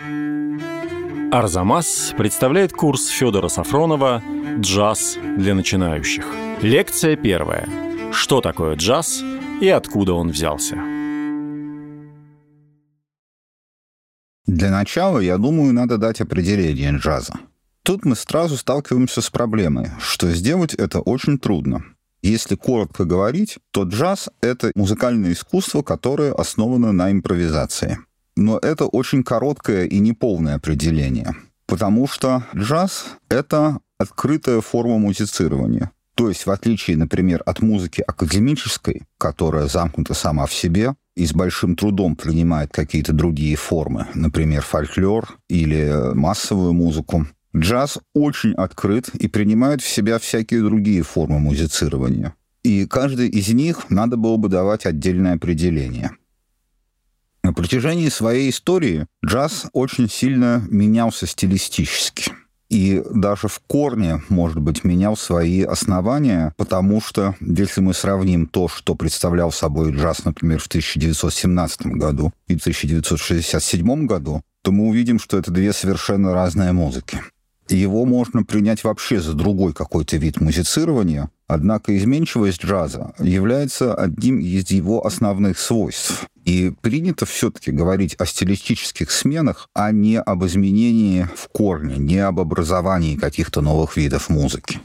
Арзамас представляет курс Федора Сафронова «Джаз для начинающих». Лекция первая. Что такое джаз и откуда он взялся? Для начала, я думаю, надо дать определение джаза. Тут мы сразу сталкиваемся с проблемой, что сделать это очень трудно. Если коротко говорить, то джаз — это музыкальное искусство, которое основано на импровизации. Но это очень короткое и неполное определение, потому что джаз — это открытая форма музицирования. То есть, в отличие, например, от музыки академической, которая замкнута сама в себе и с большим трудом принимает какие-то другие формы, например, фольклор или массовую музыку, джаз очень открыт и принимает в себя всякие другие формы музицирования. И каждой из них надо было бы давать отдельное определение. На протяжении своей истории джаз очень сильно менялся стилистически. И даже в корне, может быть, менял свои основания, потому что, если мы сравним то, что представлял собой джаз, например, в 1917 году и в 1967 году, то мы увидим, что это две совершенно разные музыки. Его можно принять вообще за другой какой-то вид музицирования, однако изменчивость джаза является одним из его основных свойств. И принято все-таки говорить о стилистических сменах, а не об изменении в корне, не об образовании каких-то новых видов музыки.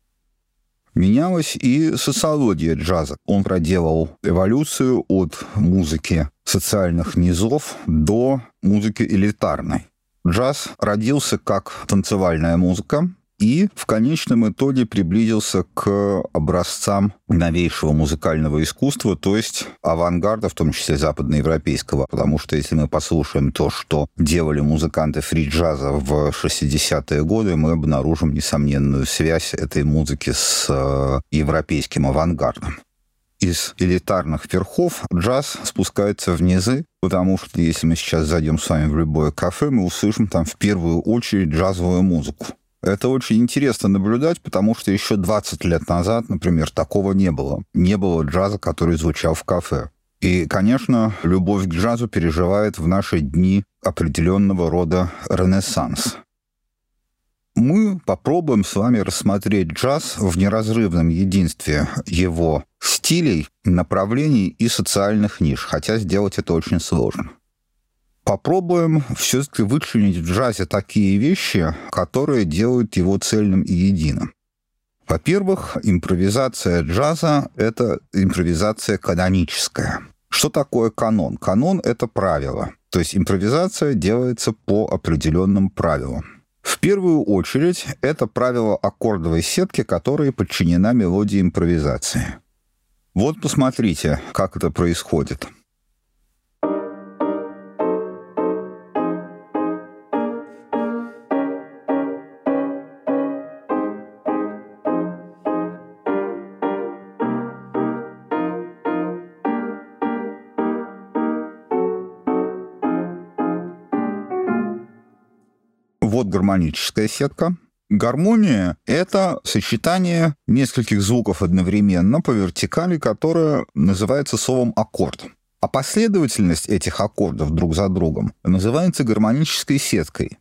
Менялась и социология джаза. Он проделал эволюцию от музыки социальных низов до музыки элитарной. Джаз родился как танцевальная музыка и в конечном итоге приблизился к образцам новейшего музыкального искусства, то есть авангарда, в том числе западноевропейского. Потому что если мы послушаем то, что делали музыканты фри-джаза в 60-е годы, мы обнаружим несомненную связь этой музыки с европейским авангардом. Из элитарных верхов джаз спускается в низы, потому что если мы сейчас зайдем с вами в любое кафе, мы услышим там в первую очередь джазовую музыку. Это очень интересно наблюдать, потому что еще 20 лет назад, например, такого не было. Не было джаза, который звучал в кафе. И, конечно, любовь к джазу переживает в наши дни определенного рода ренессанс. Мы попробуем с вами рассмотреть джаз в неразрывном единстве его стилей, направлений и социальных ниш, хотя сделать это очень сложно. Попробуем все-таки вычленить в джазе такие вещи, которые делают его цельным и единым. Во-первых, импровизация джаза — это импровизация каноническая. Что такое канон? Канон — это правило. То есть импровизация делается по определенным правилам. В первую очередь, это правило аккордовой сетки, которая подчинена мелодии импровизации. Вот посмотрите, как это происходит. Вот гармоническая сетка. Гармония — это сочетание нескольких звуков одновременно по вертикали, которое называется словом аккорд. А последовательность этих аккордов друг за другом называется гармонической сеткой.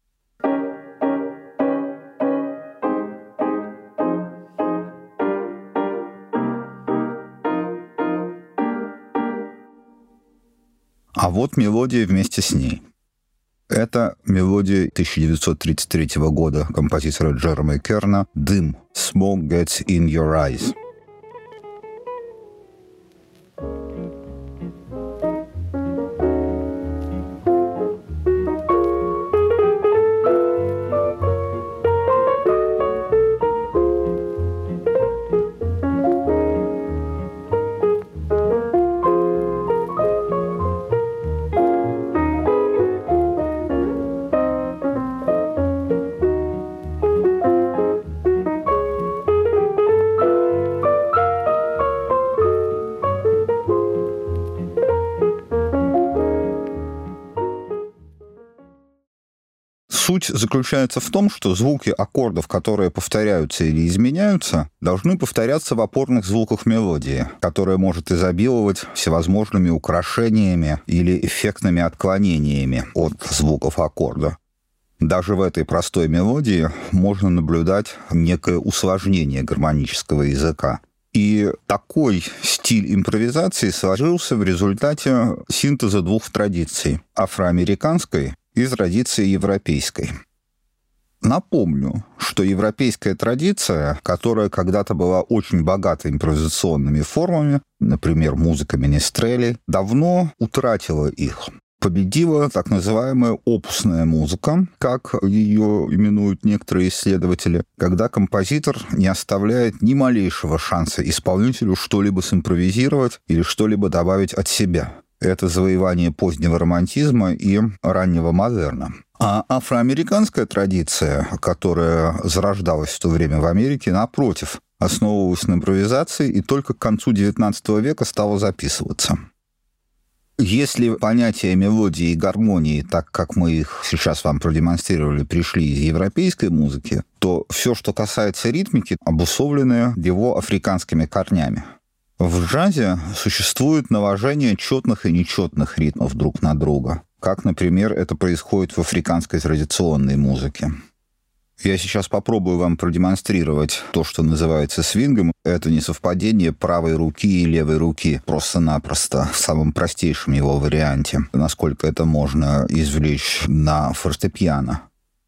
А вот мелодия вместе с ней. Это мелодия 1933 года композитора Джереми Керна «Дым. Smoke gets in your eyes». Суть заключается в том, что звуки аккордов, которые повторяются или изменяются, должны повторяться в опорных звуках мелодии, которая может изобиловать всевозможными украшениями или эффектными отклонениями от звуков аккорда. Даже в этой простой мелодии можно наблюдать некое усложнение гармонического языка. И такой стиль импровизации сложился в результате синтеза двух традиций – афроамериканской и традиции европейской. Напомню, что европейская традиция, которая когда-то была очень богата импровизационными формами, например, музыка менестрели, давно утратила их. Победила так называемая опусная музыка, как ее именуют некоторые исследователи, когда композитор не оставляет ни малейшего шанса исполнителю что-либо симпровизировать или что-либо добавить от себя. Это завоевание позднего романтизма и раннего модерна. А афроамериканская традиция, которая зарождалась в то время в Америке, напротив, основывалась на импровизации и только к концу XIX века стала записываться. Если понятия мелодии и гармонии, так как мы их сейчас вам продемонстрировали, пришли из европейской музыки, то все, что касается ритмики, обусловлено его африканскими корнями. В джазе существует наложение четных и нечетных ритмов друг на друга, как, например, это происходит в африканской традиционной музыке. Я сейчас попробую вам продемонстрировать то, что называется свингом. Это не совпадение правой руки и левой руки, просто-напросто, в самом простейшем его варианте, насколько это можно извлечь на фортепиано.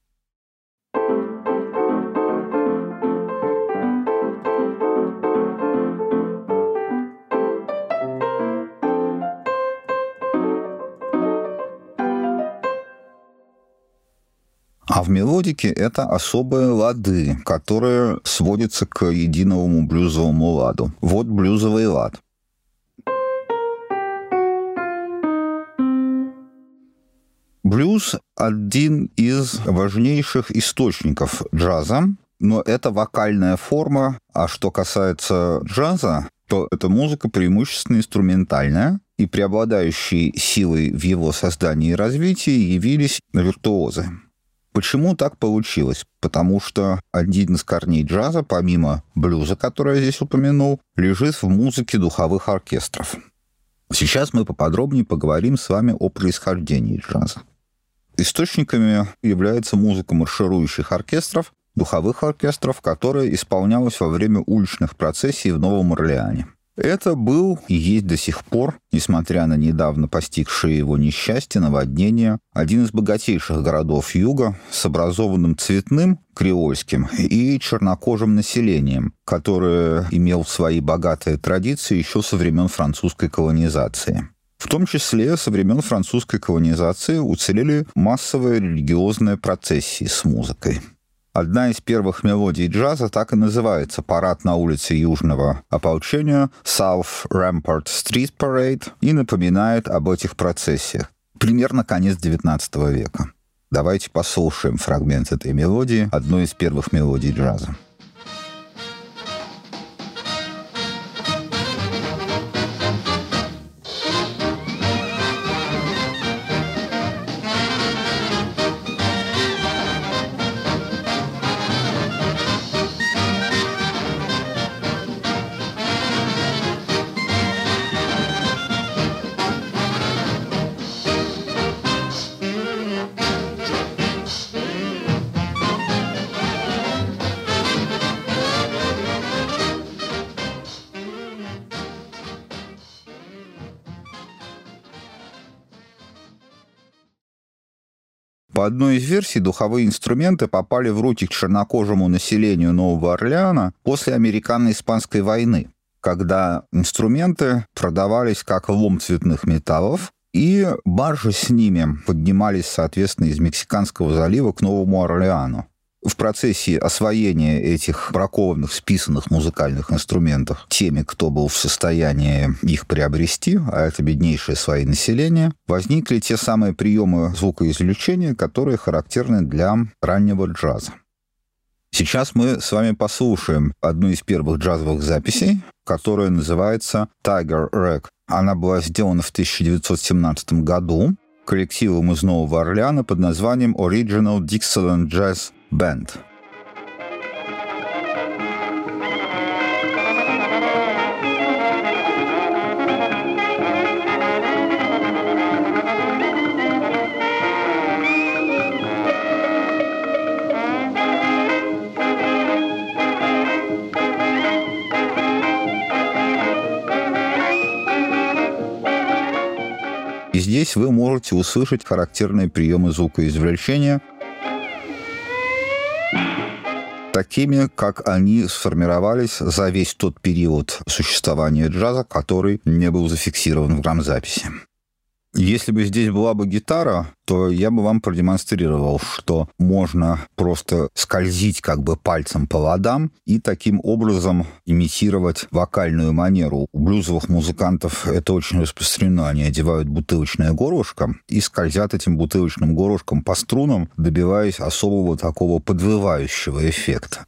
А в мелодике это особые лады, которые сводятся к единовому блюзовому ладу. Вот блюзовый лад. Блюз – один из важнейших источников джаза, но это вокальная форма, а что касается джаза, то эта музыка преимущественно инструментальная, и преобладающей силой в его создании и развитии явились виртуозы. Почему так получилось? Потому что один из корней джаза, помимо блюза, который я здесь упомянул, лежит в музыке духовых оркестров. Сейчас мы поподробнее поговорим с вами о происхождении джаза. Источниками является музыка марширующих оркестров, духовых оркестров, которая исполнялась во время уличных процессий в Новом Орлеане. Это был и есть до сих пор, несмотря на недавно постигшее его несчастье, наводнение, один из богатейших городов Юга с образованным цветным, креольским и чернокожим населением, которое имел свои богатые традиции еще со времен французской колонизации. В том числе со времен французской колонизации уцелели массовые религиозные процессии с музыкой. Одна из первых мелодий джаза так и называется «Парад на улице Южного ополчения» South Rampart Street Parade и напоминает об этих процессиях. Примерно конец XIX века. Давайте послушаем фрагмент этой мелодии, одной из первых мелодий джаза. По одной из версий, духовые инструменты попали в руки к чернокожему населению Нового Орлеана после Американо-Испанской войны, когда инструменты продавались как лом цветных металлов, и баржи с ними поднимались, соответственно, из Мексиканского залива к Новому Орлеану. В процессе освоения этих бракованных, списанных музыкальных инструментов теми, кто был в состоянии их приобрести, а это беднейшие слои населения, возникли те самые приемы звукоизвлечения, которые характерны для раннего джаза. Сейчас мы с вами послушаем одну из первых джазовых записей, которая называется «Tiger Rag». Она была сделана в 1917 году. коллективом из Нового Орлеана под названием Original Dixieland Jazz Band. И здесь вы можете услышать характерные приемы звукоизвлечения, такими, как они сформировались за весь тот период существования джаза, который не был зафиксирован в грамзаписи. Если бы здесь была бы гитара, то я бы вам продемонстрировал, что можно просто скользить как бы пальцем по ладам и таким образом имитировать вокальную манеру. У блюзовых музыкантов это очень распространено. Они одевают бутылочное горлышко и скользят этим бутылочным горлышком по струнам, добиваясь особого такого подвывающего эффекта.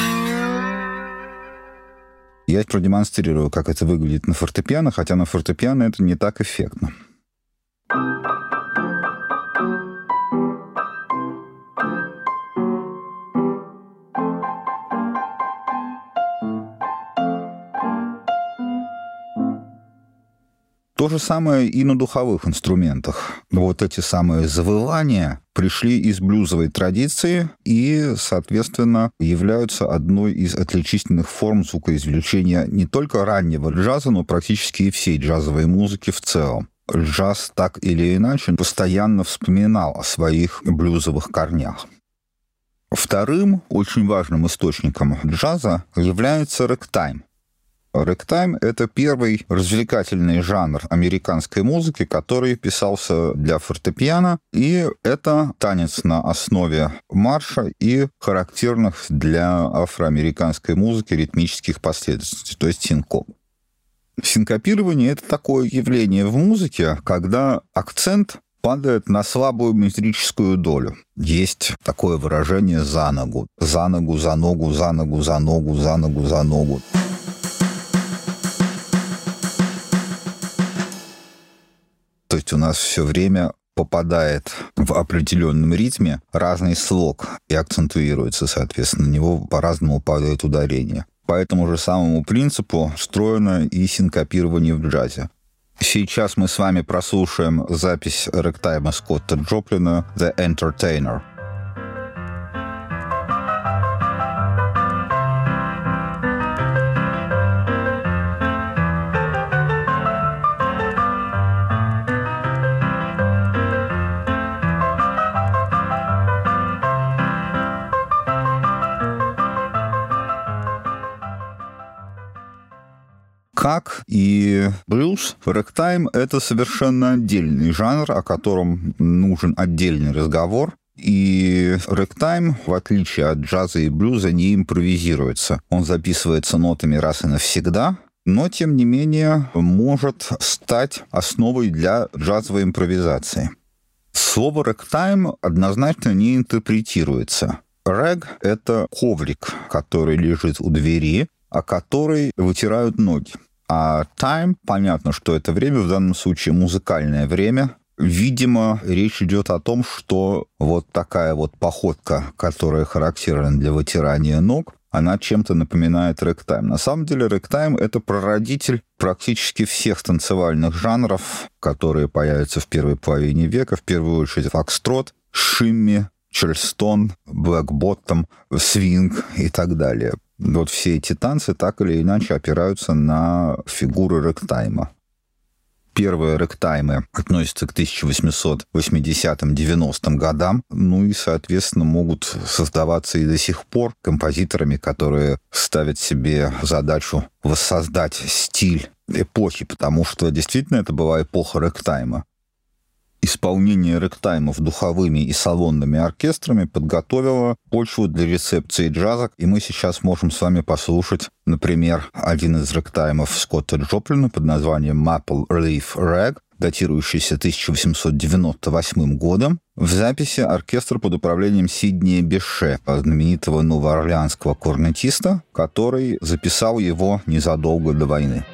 Я продемонстрирую, как это выглядит на фортепиано, хотя на фортепиано это не так эффектно. То же самое и на духовых инструментах. Вот эти самые завывания пришли из блюзовой традиции и, соответственно, являются одной из отличительных форм звукоизвлечения не только раннего джаза, но практически и всей джазовой музыки в целом. Джаз так или иначе постоянно вспоминал о своих блюзовых корнях. Вторым очень важным источником джаза является рэктайм. Рэктайм — это первый развлекательный жанр американской музыки, который писался для фортепиано, и это танец на основе марша и характерных для афроамериканской музыки ритмических последовательностей, то есть синкоп. Синкопирование — это такое явление в музыке, когда акцент падает на слабую метрическую долю. Есть такое выражение «за ногу». За ногу, за ногу, за ногу, за ногу, за ногу, за ногу. То есть у нас все время попадает в определенном ритме разный слог и акцентуируется, соответственно, на него по-разному падает ударение. По этому же самому принципу встроено и синкопирование в джазе. Сейчас мы с вами прослушаем запись рэктайма Скотта Джоплина «The Entertainer». Как и блюз, рэктайм — это совершенно отдельный жанр, о котором нужен отдельный разговор. И рэктайм, в отличие от джаза и блюза, не импровизируется. Он записывается нотами раз и навсегда, но, тем не менее, может стать основой для джазовой импровизации. Слово «рэктайм» однозначно не интерпретируется. Рэг — это коврик, который лежит у двери, о который вытирают ноги. А time, понятно, что это время, в данном случае музыкальное время. Видимо, речь идет о том, что вот такая вот походка, которая характерна для вытирания ног, она чем-то напоминает рэктайм. На самом деле рэктайм — это прародитель практически всех танцевальных жанров, которые появятся в первой половине века, в первую очередь фокстрот, шимми, чарльстон, блэк-боттом, свинг и так далее. Вот все эти танцы так или иначе опираются на фигуры рэктайма. Первые рэктаймы относятся к 1880-90 годам, ну и, соответственно, могут создаваться и до сих пор композиторами, которые ставят себе задачу воссоздать стиль эпохи, потому что действительно это была эпоха рэктайма. Исполнение рэктаймов духовыми и салонными оркестрами подготовило почву для рецепции джаза, и мы сейчас можем с вами послушать, например, один из рэктаймов Скотта Джоплина под названием «Maple Leaf Rag», датирующийся 1898 годом, в записи оркестра под управлением Сиднея Беше, знаменитого новоорлеанского корнетиста, который записал его незадолго до войны.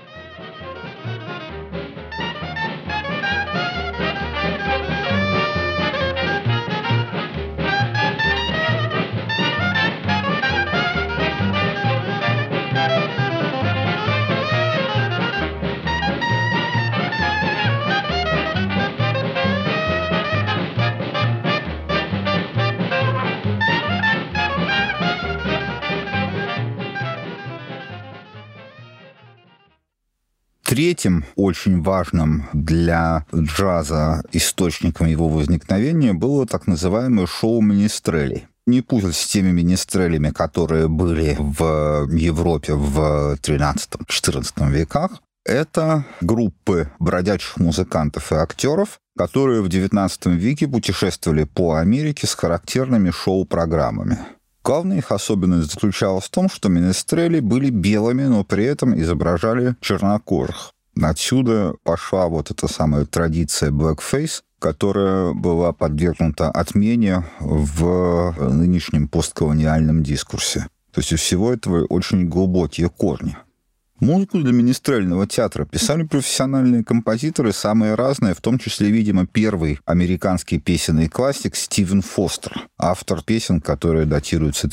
Третьим очень важным для джаза источником его возникновения было так называемое шоу министрелей. Не путать с теми министрелями, которые были в Европе в XIII-XIV веках. Это группы бродячих музыкантов и актеров, которые в XIX веке путешествовали по Америке с характерными шоу-программами. Главная их особенность заключалась в том, что министрели были белыми, но при этом изображали чернокожих. Отсюда пошла вот эта самая традиция blackface, которая была подвергнута отмене в нынешнем постколониальном дискурсе. То есть у всего этого очень глубокие корни. Музыку для министрельного театра писали профессиональные композиторы, самые разные, в том числе, видимо, первый американский песенный классик Стивен Фостер, автор песен, которые датируются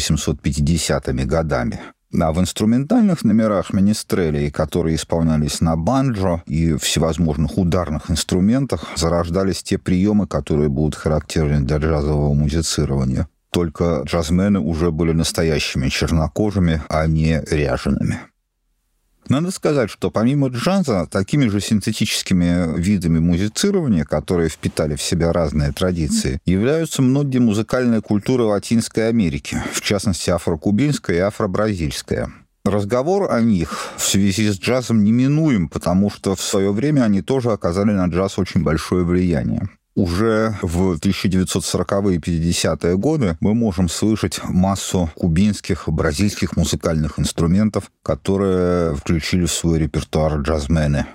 1850-ми годами. А в инструментальных номерах министрелей, которые исполнялись на банджо и всевозможных ударных инструментах, зарождались те приемы, которые будут характерны для джазового музицирования. Только джазмены уже были настоящими чернокожими, а не ряжеными. Надо сказать, что помимо джаза, такими же синтетическими видами музицирования, которые впитали в себя разные традиции, являются многие музыкальные культуры Латинской Америки, в частности, афрокубинская и афро-бразильская. Разговор о них в связи с джазом неминуем, потому что в свое время они тоже оказали на джаз очень большое влияние. Уже в 1940-е и 50-е годы мы можем слышать массу кубинских, бразильских музыкальных инструментов, которые включили в свой репертуар джазмены.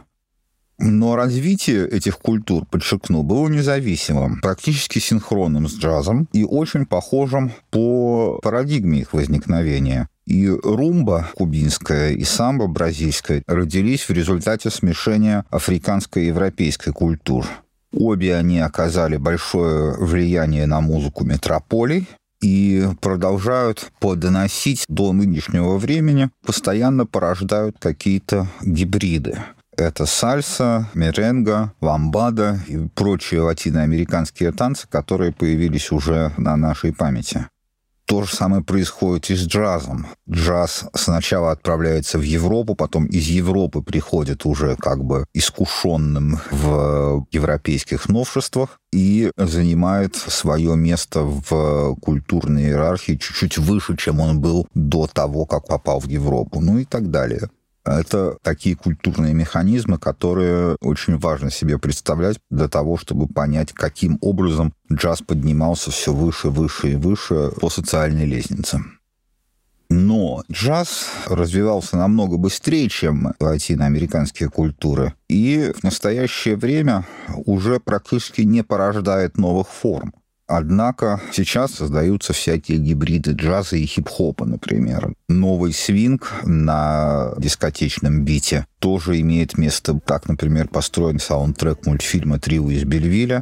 Но развитие этих культур, подчеркну, было независимым, практически синхронным с джазом и очень похожим по парадигме их возникновения. И румба кубинская, и самбо бразильская родились в результате смешения африканской и европейской культур. Обе они оказали большое влияние на музыку метрополий и продолжают подносить до нынешнего времени, постоянно порождают какие-то гибриды. Это сальса, меренга, ламбада и прочие латиноамериканские танцы, которые появились уже на нашей памяти. То же самое происходит и с джазом. Джаз сначала отправляется в Европу, потом из Европы приходит уже как бы искушенным в европейских новшествах и занимает свое место в культурной иерархии чуть-чуть выше, чем он был до того, как попал в Европу, ну и так далее. Это такие культурные механизмы, которые очень важно себе представлять для того, чтобы понять, каким образом джаз поднимался все выше, выше и выше по социальной лестнице. Но джаз развивался намного быстрее, чем латиноамериканские культуры, и в настоящее время уже практически не порождает новых форм. Однако сейчас создаются всякие гибриды джаза и хип-хопа, например. Новый свинг на дискотечном бите тоже имеет место. Так, например, построен саундтрек мультфильма «Трио из Бельвилля».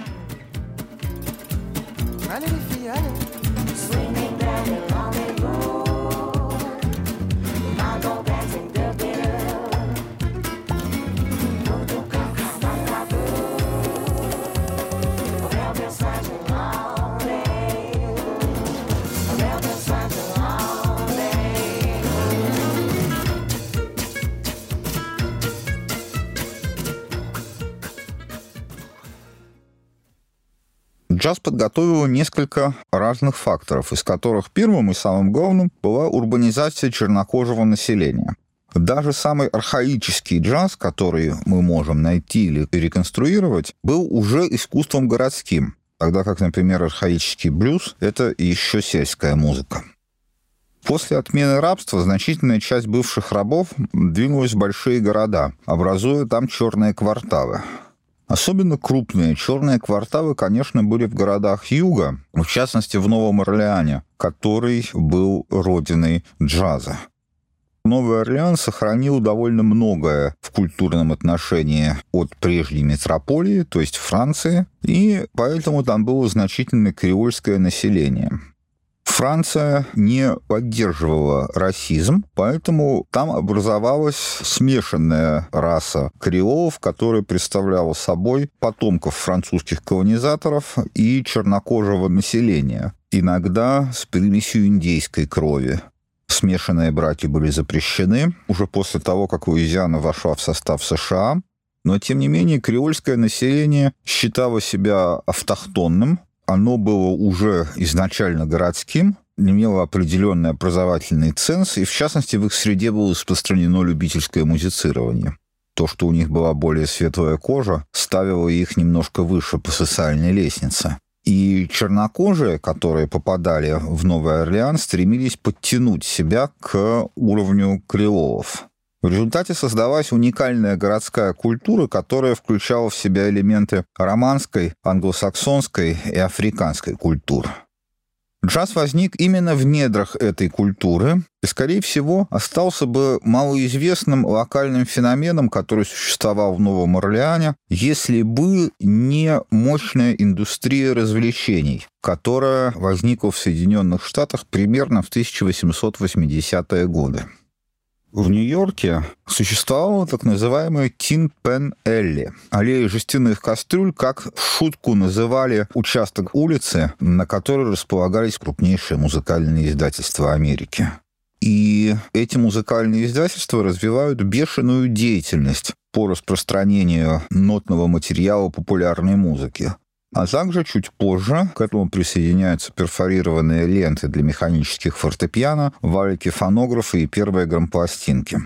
Джаз подготовил несколько разных факторов, из которых первым и самым главным была урбанизация чернокожего населения. Даже самый архаический джаз, который мы можем найти или реконструировать, был уже искусством городским, тогда как, например, архаический блюз — это еще сельская музыка. После отмены рабства значительная часть бывших рабов двинулась в большие города, образуя там черные кварталы. Особенно крупные черные кварталы, конечно, были в городах юга, в частности, в Новом Орлеане, который был родиной джаза. Новый Орлеан сохранил довольно многое в культурном отношении от прежней метрополии, то есть Франции, и поэтому там было значительное креольское население. Франция не поддерживала расизм, поэтому там образовалась смешанная раса креолов, которая представляла собой потомков французских колонизаторов и чернокожего населения, иногда с примесью индейской крови. смешанные браки были запрещены уже после того, как Луизиана вошла в состав США. Но, тем не менее, креольское население считало себя автохтонным. Оно было уже изначально городским, имело определенный образовательный ценз, и, в частности, в их среде было распространено любительское музицирование. То, что у них была более светлая кожа, ставило их немножко выше по социальной лестнице. И чернокожие, которые попадали в Новый Орлеан, стремились подтянуть себя к уровню креолов. В результате создалась уникальная городская культура, которая включала в себя элементы романской, англосаксонской и африканской культур. Джаз возник именно в недрах этой культуры и, скорее всего, остался бы малоизвестным локальным феноменом, который существовал в Новом Орлеане, если бы не мощная индустрия развлечений, которая возникла в Соединенных Штатах примерно в 1880-е годы. В Нью-Йорке существовала так называемая Tin Pan Alley, аллея жестяных кастрюль, как в шутку называли участок улицы, на которой располагались крупнейшие музыкальные издательства Америки. И эти музыкальные издательства развивают бешеную деятельность по распространению нотного материала популярной музыки. А также чуть позже к этому присоединяются перфорированные ленты для механических фортепиано, валики фонографа и первые грампластинки.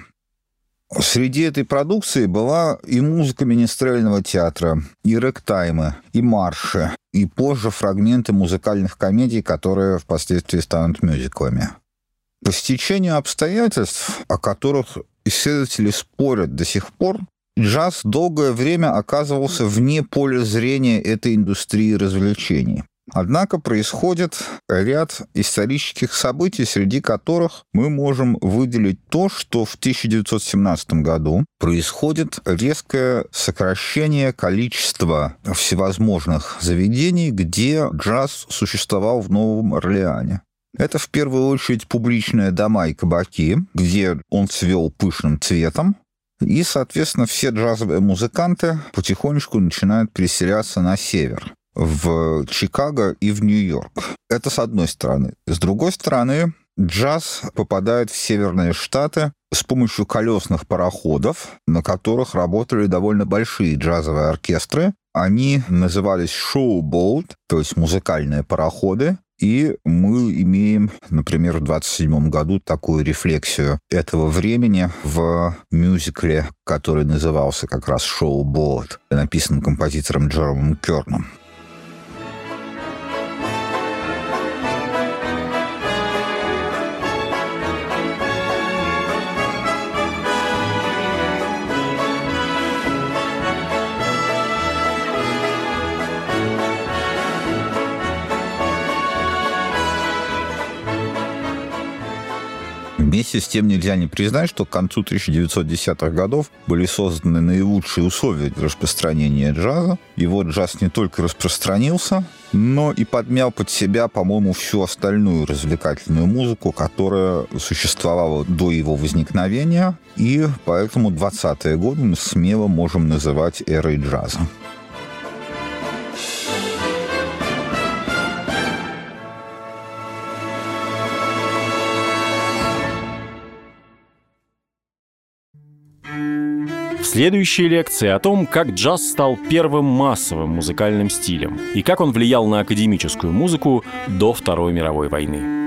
Среди этой продукции была и музыка министрельного театра, и рэгтаймы, и марши, и позже фрагменты музыкальных комедий, которые впоследствии станут мюзиклами. По стечению обстоятельств, о которых исследователи спорят до сих пор, джаз долгое время оказывался вне поля зрения этой индустрии развлечений. Однако происходит ряд исторических событий, среди которых мы можем выделить то, что в 1917 году происходит резкое сокращение количества всевозможных заведений, где джаз существовал в Новом Орлеане. Это в первую очередь публичные дома и кабаки, где он цвел пышным цветом. И, соответственно, все джазовые музыканты потихонечку начинают переселяться на север, в Чикаго и в Нью-Йорк. Это с одной стороны. С другой стороны, джаз попадает в северные штаты с помощью колесных пароходов, на которых работали довольно большие джазовые оркестры. Они назывались шоу-боут, то есть музыкальные пароходы. И мы имеем, например, в 1927 году такую рефлексию этого времени в мюзикле, который назывался как раз «Шоу-боут», написан композитором Джеромом Керном. Вместе с тем нельзя не признать, что к концу 1910-х годов были созданы наилучшие условия для распространения джаза. И вот джаз не только распространился, но и подмял под себя, по-моему, всю остальную развлекательную музыку, которая существовала до его возникновения. И поэтому 20-е годы мы смело можем называть эрой джаза. В следующей лекции о том, как джаз стал первым массовым музыкальным стилем и как он влиял на академическую музыку до Второй мировой войны.